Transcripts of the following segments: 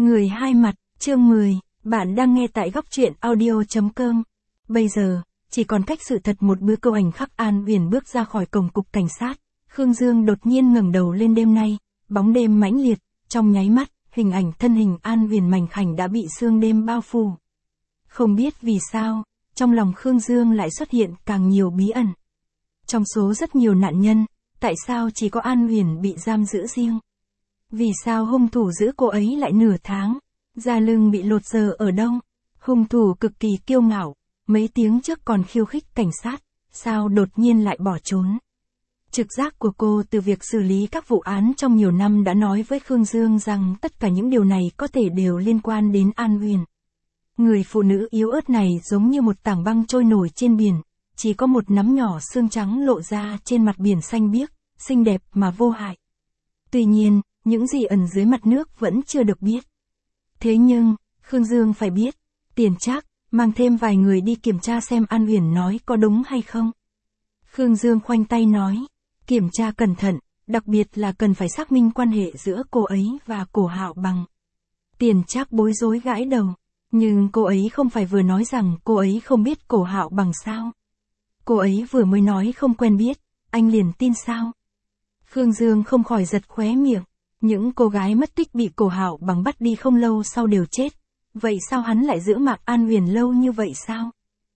Người hai mặt, chương 10, bạn đang nghe tại góc truyện audio.com. Bây giờ, chỉ còn cách sự thật một bữa câu ảnh khắc An Uyển bước ra khỏi cổng cục cảnh sát. Khương Dương đột nhiên ngẩng đầu lên đêm nay, bóng đêm mãnh liệt, trong nháy mắt, hình ảnh thân hình An Uyển mảnh khảnh đã bị sương đêm bao phủ. Không biết vì sao, trong lòng Khương Dương lại xuất hiện càng nhiều bí ẩn. Trong số rất nhiều nạn nhân, tại sao chỉ có An Uyển bị giam giữ riêng? Vì sao hung thủ giữ cô ấy lại nửa tháng? Da lưng bị lột giờ ở đâu? Hung thủ cực kỳ kiêu ngạo, mấy tiếng trước còn khiêu khích cảnh sát, sao đột nhiên lại bỏ trốn? Trực giác của cô từ việc xử lý các vụ án trong nhiều năm đã nói với Khương Dương rằng tất cả những điều này có thể đều liên quan đến An Uyển. Người phụ nữ yếu ớt này giống như một tảng băng trôi nổi trên biển, chỉ có một nắm nhỏ xương trắng lộ ra trên mặt biển xanh biếc, xinh đẹp mà vô hại. Tuy nhiên, những gì ẩn dưới mặt nước vẫn chưa được biết. Thế nhưng, Khương Dương phải biết, Tiền Trác mang thêm vài người đi kiểm tra xem An Uyển nói có đúng hay không. Khương Dương khoanh tay nói, kiểm tra cẩn thận, đặc biệt là cần phải xác minh quan hệ giữa cô ấy và Cổ Hạo Bằng. Tiền Trác bối rối gãi đầu, nhưng cô ấy không phải vừa nói rằng cô ấy không biết Cổ Hạo Bằng sao? Cô ấy vừa mới nói không quen biết, anh liền tin sao? Khương Dương không khỏi giật khóe miệng. Những cô gái mất tích bị Cổ Hạo Bằng bắt đi không lâu sau đều chết. Vậy sao hắn lại giữ mạng An Uyển lâu như vậy sao?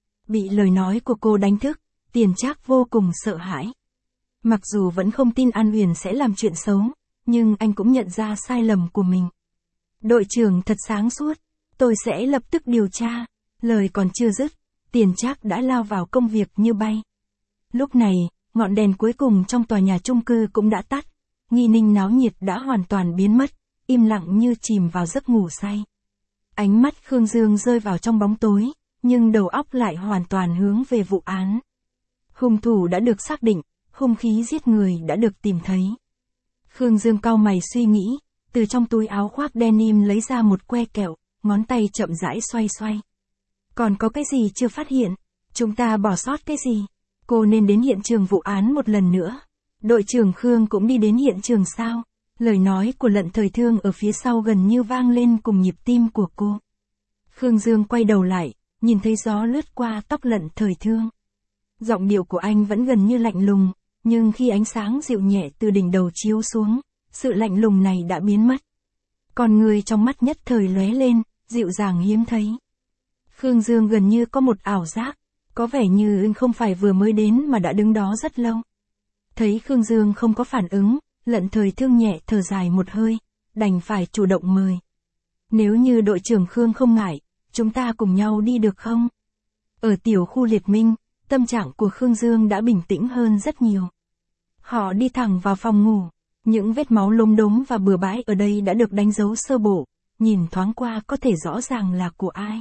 Bị lời nói của cô đánh thức, Tiền Trác vô cùng sợ hãi. Mặc dù vẫn không tin An Uyển sẽ làm chuyện xấu, nhưng anh cũng nhận ra sai lầm của mình. Đội trưởng thật sáng suốt, tôi sẽ lập tức điều tra. Lời còn chưa dứt, Tiền Trác đã lao vào công việc như bay. Lúc này, ngọn đèn cuối cùng trong tòa nhà chung cư cũng đã tắt. Nghi ninh náo nhiệt đã hoàn toàn biến mất, im lặng như chìm vào giấc ngủ say. Ánh mắt Khương Dương rơi vào trong bóng tối, nhưng đầu óc lại hoàn toàn hướng về vụ án. Hung thủ đã được xác định, hung khí giết người đã được tìm thấy. Khương Dương cau mày suy nghĩ, từ trong túi áo khoác denim lấy ra một que kẹo, ngón tay chậm rãi xoay xoay. Còn có cái gì chưa phát hiện? Chúng ta bỏ sót cái gì? Cô nên đến hiện trường vụ án một lần nữa. Đội trưởng Khương cũng đi đến hiện trường sao? Lời nói của Lận Thời Thương ở phía sau gần như vang lên cùng nhịp tim của cô. Khương Dương quay đầu lại, nhìn thấy gió lướt qua tóc Lận Thời Thương. Giọng điệu của anh vẫn gần như lạnh lùng, nhưng khi ánh sáng dịu nhẹ từ đỉnh đầu chiếu xuống, sự lạnh lùng này đã biến mất. Con người trong mắt nhất thời lóe lên, dịu dàng hiếm thấy. Khương Dương gần như có một ảo giác, có vẻ như anh không phải vừa mới đến mà đã đứng đó rất lâu. Thấy Khương Dương không có phản ứng, Lận Thời Thương nhẹ thở dài một hơi, đành phải chủ động mời. Nếu như đội trưởng Khương không ngại, chúng ta cùng nhau đi được không? Ở tiểu khu Liệt Minh, tâm trạng của Khương Dương đã bình tĩnh hơn rất nhiều. Họ đi thẳng vào phòng ngủ, những vết máu lốm đốm và bừa bãi ở đây đã được đánh dấu sơ bộ, nhìn thoáng qua có thể rõ ràng là của ai.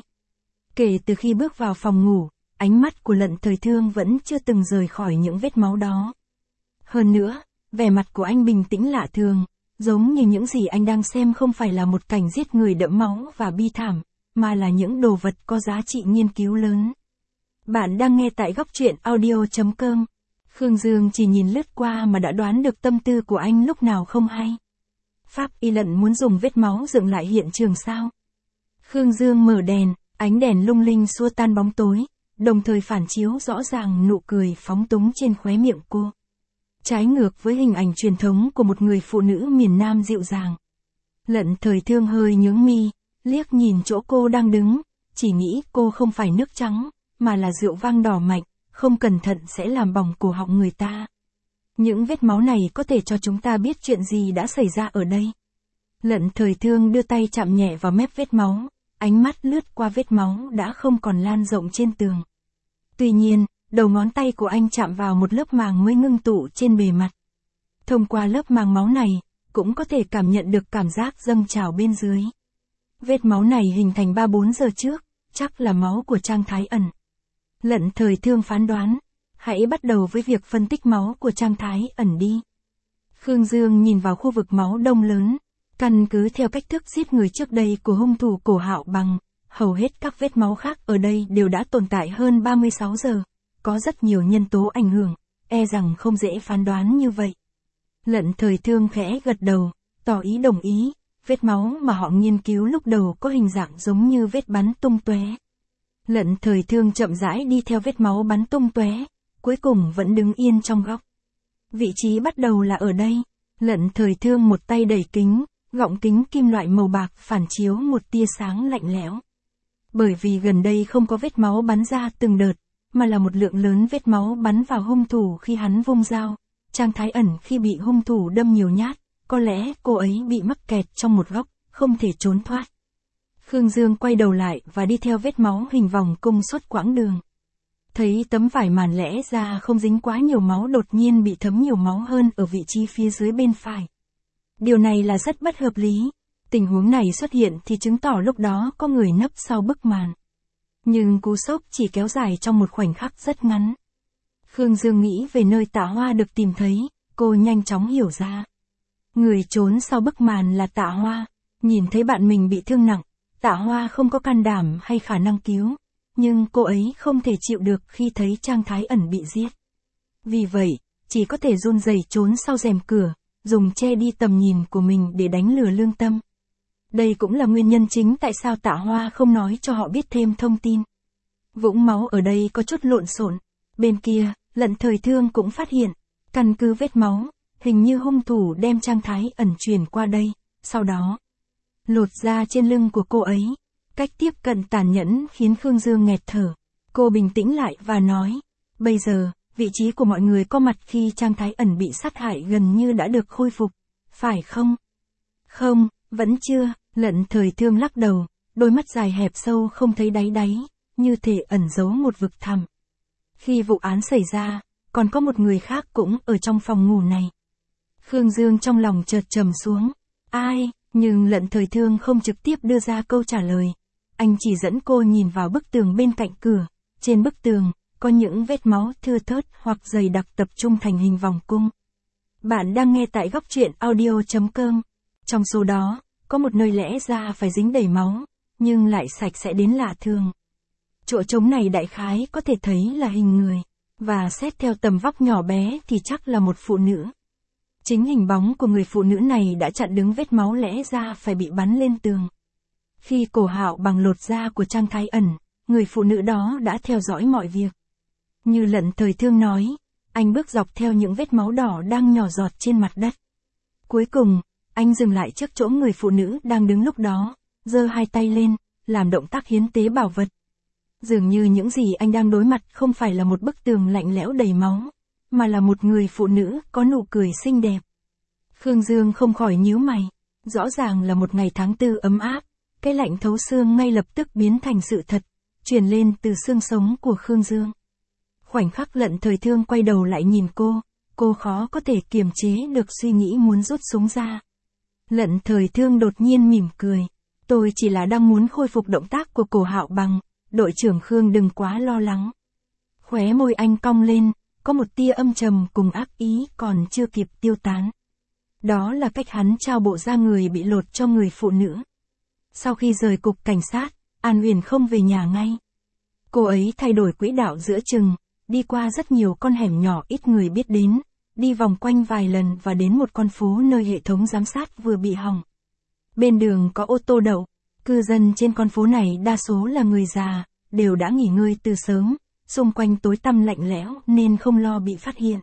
Kể từ khi bước vào phòng ngủ, ánh mắt của Lận Thời Thương vẫn chưa từng rời khỏi những vết máu đó. Hơn nữa, vẻ mặt của anh bình tĩnh lạ thường, giống như những gì anh đang xem không phải là một cảnh giết người đẫm máu và bi thảm, mà là những đồ vật có giá trị nghiên cứu lớn. Bạn đang nghe tại góc truyện audio.com. Khương Dương chỉ nhìn lướt qua mà đã đoán được tâm tư của anh lúc nào không hay. Pháp y Lận muốn dùng vết máu dựng lại hiện trường sao? Khương Dương mở đèn, ánh đèn lung linh xua tan bóng tối, đồng thời phản chiếu rõ ràng nụ cười phóng túng trên khóe miệng cô. Trái ngược với hình ảnh truyền thống của một người phụ nữ miền Nam dịu dàng. Lận Thời Thương hơi nhướng mi, liếc nhìn chỗ cô đang đứng, chỉ nghĩ cô không phải nước trắng, mà là rượu vang đỏ mạnh, không cẩn thận sẽ làm bỏng cổ họng người ta. Những vết máu này có thể cho chúng ta biết chuyện gì đã xảy ra ở đây. Lận Thời Thương đưa tay chạm nhẹ vào mép vết máu, ánh mắt lướt qua vết máu đã không còn lan rộng trên tường. Tuy nhiên, đầu ngón tay của anh chạm vào một lớp màng mới ngưng tụ trên bề mặt. Thông qua lớp màng máu này, cũng có thể cảm nhận được cảm giác dâng trào bên dưới. Vết máu này hình thành 3-4 giờ trước, chắc là máu của Trang Thái Ẩn. Lận Thời Thương phán đoán, hãy bắt đầu với việc phân tích máu của Trang Thái Ẩn đi. Khương Dương nhìn vào khu vực máu đông lớn, căn cứ theo cách thức giết người trước đây của hung thủ Cổ Hạo Bằng, hầu hết các vết máu khác ở đây đều đã tồn tại hơn 36 giờ. Có rất nhiều nhân tố ảnh hưởng, e rằng không dễ phán đoán như vậy. Lận Thời Thương khẽ gật đầu, tỏ ý đồng ý, vết máu mà họ nghiên cứu lúc đầu có hình dạng giống như vết bắn tung tóe. Lận Thời Thương chậm rãi đi theo vết máu bắn tung tóe, cuối cùng vẫn đứng yên trong góc. Vị trí bắt đầu là ở đây. Lận Thời Thương một tay đẩy kính, gọng kính kim loại màu bạc phản chiếu một tia sáng lạnh lẽo. Bởi vì gần đây không có vết máu bắn ra từng đợt, mà là một lượng lớn vết máu bắn vào hung thủ khi hắn vung dao. Trang Thái Ẩn khi bị hung thủ đâm nhiều nhát, có lẽ cô ấy bị mắc kẹt trong một góc, không thể trốn thoát. Khương Dương quay đầu lại và đi theo vết máu hình vòng cung suốt quãng đường. Thấy tấm vải màn lẽ ra không dính quá nhiều máu đột nhiên bị thấm nhiều máu hơn ở vị trí phía dưới bên phải. Điều này là rất bất hợp lý. Tình huống này xuất hiện thì chứng tỏ lúc đó có người nấp sau bức màn. Nhưng cú sốc chỉ kéo dài trong một khoảnh khắc rất ngắn. Khương Dương nghĩ về nơi Tạ Hoa được tìm thấy, cô nhanh chóng hiểu ra. Người trốn sau bức màn là Tạ Hoa. Nhìn thấy bạn mình bị thương nặng, Tạ Hoa không có can đảm hay khả năng cứu. Nhưng cô ấy không thể chịu được khi thấy Trang Thái Ẩn bị giết. Vì vậy, chỉ có thể run rẩy trốn sau rèm cửa, dùng che đi tầm nhìn của mình để đánh lừa lương tâm. Đây cũng là nguyên nhân chính tại sao Tạ Hoa không nói cho họ biết thêm thông tin. Vũng máu ở đây có chút lộn xộn. Bên kia, Lận Thời Thương cũng phát hiện, căn cứ vết máu, hình như hung thủ đem Trang Thái Ẩn chuyển qua đây, sau đó lột da trên lưng của cô ấy. Cách tiếp cận tàn nhẫn khiến Khương Dương nghẹt thở. Cô bình tĩnh lại và nói, bây giờ, vị trí của mọi người có mặt khi Trang Thái Ẩn bị sát hại gần như đã được khôi phục, phải không? Không, vẫn chưa. Lận Thời Thương lắc đầu, đôi mắt dài hẹp sâu không thấy đáy, như thể ẩn giấu một vực thẳm. Khi vụ án xảy ra, còn có một người khác cũng ở trong phòng ngủ này. Khương Dương trong lòng chợt trầm xuống. Ai? Nhưng Lận Thời Thương không trực tiếp đưa ra câu trả lời. Anh chỉ dẫn cô nhìn vào bức tường bên cạnh cửa. Trên bức tường, có những vết máu thưa thớt hoặc dày đặc tập trung thành hình vòng cung. Bạn đang nghe tại góc truyện audio.com. Trong số đó, có một nơi lẽ ra phải dính đầy máu, nhưng lại sạch sẽ đến lạ thường. Chỗ trống này đại khái có thể thấy là hình người, và xét theo tầm vóc nhỏ bé thì chắc là một phụ nữ. Chính hình bóng của người phụ nữ này đã chặn đứng vết máu lẽ ra phải bị bắn lên tường. Khi Cổ Hạo bằng lột da của Trang Thái Ẩn, người phụ nữ đó đã theo dõi mọi việc. Như Lận Thời Thương nói, anh bước dọc theo những vết máu đỏ đang nhỏ giọt trên mặt đất. Cuối cùng, anh dừng lại trước chỗ người phụ nữ đang đứng lúc đó, giơ hai tay lên, làm động tác hiến tế bảo vật. Dường như những gì anh đang đối mặt không phải là một bức tường lạnh lẽo đầy máu, mà là một người phụ nữ có nụ cười xinh đẹp. Khương Dương không khỏi nhíu mày. Rõ ràng là một ngày tháng 4 ấm áp, cái lạnh thấu xương ngay lập tức biến thành sự thật, truyền lên từ xương sống của Khương Dương. Khoảnh khắc Lận Thời Thương quay đầu lại nhìn cô khó có thể kiềm chế được suy nghĩ muốn rút súng ra. Lận Thời Thương đột nhiên mỉm cười. Tôi chỉ là đang muốn khôi phục động tác của Cổ Hạo bằng, đội trưởng Khương đừng quá lo lắng. Khóe môi anh cong lên, có một tia âm trầm cùng ác ý còn chưa kịp tiêu tán. Đó là cách hắn trao bộ da người bị lột cho người phụ nữ. Sau khi rời cục cảnh sát, An Uyển không về nhà ngay. Cô ấy thay đổi quỹ đạo giữa chừng, đi qua rất nhiều con hẻm nhỏ ít người biết đến, đi vòng quanh vài lần và đến một con phố nơi hệ thống giám sát vừa bị hỏng. Bên đường có ô tô đậu, cư dân trên con phố này đa số là người già, đều đã nghỉ ngơi từ sớm, xung quanh tối tăm lạnh lẽo nên không lo bị phát hiện.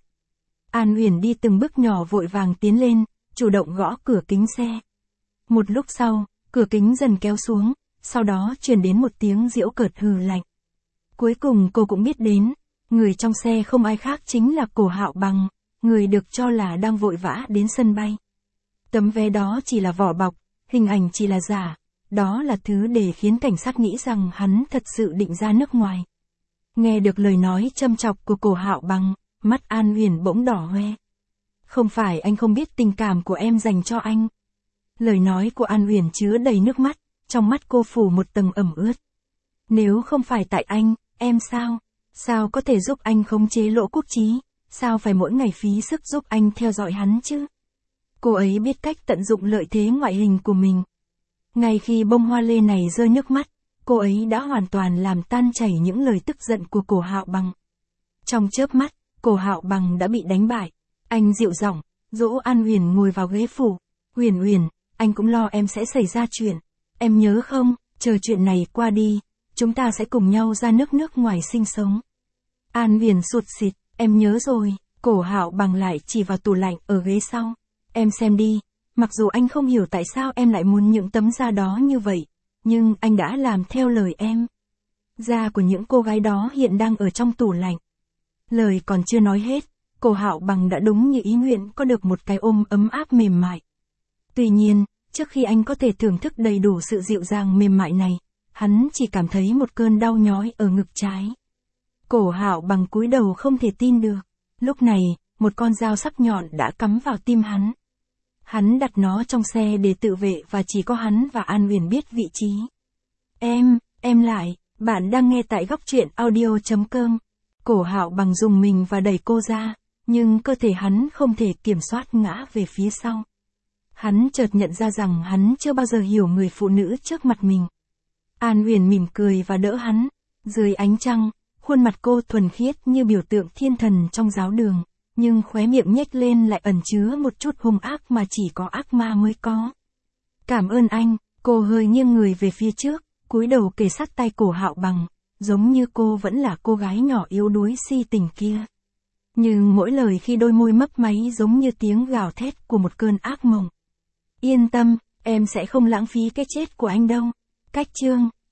An Uyển đi từng bước nhỏ vội vàng tiến lên, chủ động gõ cửa kính xe. Một lúc sau, cửa kính dần kéo xuống, sau đó truyền đến một tiếng giễu cợt hừ lạnh. Cuối cùng cô cũng biết đến, người trong xe không ai khác chính là Cổ Hạo bằng, người được cho là đang vội vã đến sân bay. Tấm vé đó chỉ là vỏ bọc, hình ảnh chỉ là giả, đó là thứ để khiến cảnh sát nghĩ rằng hắn thật sự định ra nước ngoài. Nghe được lời nói châm chọc của Cổ Hạo bằng, mắt An Uyển bỗng đỏ hoe. Không phải anh không biết tình cảm của em dành cho anh. Lời nói của An Uyển chứa đầy nước mắt, trong mắt cô phủ một tầng ẩm ướt. Nếu không phải tại anh, em sao? Sao có thể giúp anh khống chế Lỗ Quốc Chí? Sao phải mỗi ngày phí sức giúp anh theo dõi hắn chứ? Cô ấy biết cách tận dụng lợi thế ngoại hình của mình. Ngay khi bông hoa lê này rơi nước mắt, cô ấy đã hoàn toàn làm tan chảy những lời tức giận của Cổ Hạo bằng. Trong chớp mắt, Cổ Hạo bằng đã bị đánh bại. Anh dịu giọng, dỗ An Uyển ngồi vào ghế phủ. Uyển Uyển, anh cũng lo em sẽ xảy ra chuyện. Em nhớ không, chờ chuyện này qua đi, chúng ta sẽ cùng nhau ra nước ngoài sinh sống. An Viễn sụt sịt, em nhớ rồi, Cổ Hạo Bằng lại chỉ vào tủ lạnh ở ghế sau. Em xem đi, mặc dù anh không hiểu tại sao em lại muốn những tấm da đó như vậy, nhưng anh đã làm theo lời em. Da của những cô gái đó hiện đang ở trong tủ lạnh. Lời còn chưa nói hết, Cổ Hạo Bằng đã đúng như ý nguyện có được một cái ôm ấm áp mềm mại. Tuy nhiên, trước khi anh có thể thưởng thức đầy đủ sự dịu dàng mềm mại này, hắn chỉ cảm thấy một cơn đau nhói ở ngực trái. Cổ Hạo Bằng cúi đầu không thể tin được. Lúc này, một con dao sắc nhọn đã cắm vào tim hắn. Hắn đặt nó trong xe để tự vệ và chỉ có hắn và An Viễn biết vị trí. Em lại, bạn đang nghe tại góc truyện audio.com. Cổ Hạo Bằng dùng mình và đẩy cô ra, nhưng cơ thể hắn không thể kiểm soát ngã về phía sau. Hắn chợt nhận ra rằng hắn chưa bao giờ hiểu người phụ nữ trước mặt mình. An Viễn mỉm cười và đỡ hắn. Dưới ánh trăng, khuôn mặt cô thuần khiết như biểu tượng thiên thần trong giáo đường, nhưng khóe miệng nhếch lên lại ẩn chứa một chút hung ác mà chỉ có ác ma mới có. Cảm ơn anh, cô hơi nghiêng người về phía trước, cúi đầu kề sát tay Cổ Hạo Bằng, giống như cô vẫn là cô gái nhỏ yếu đuối si tình kia. Nhưng mỗi lời khi đôi môi mấp máy giống như tiếng gào thét của một cơn ác mộng. Yên tâm, em sẽ không lãng phí cái chết của anh đâu. Cách chương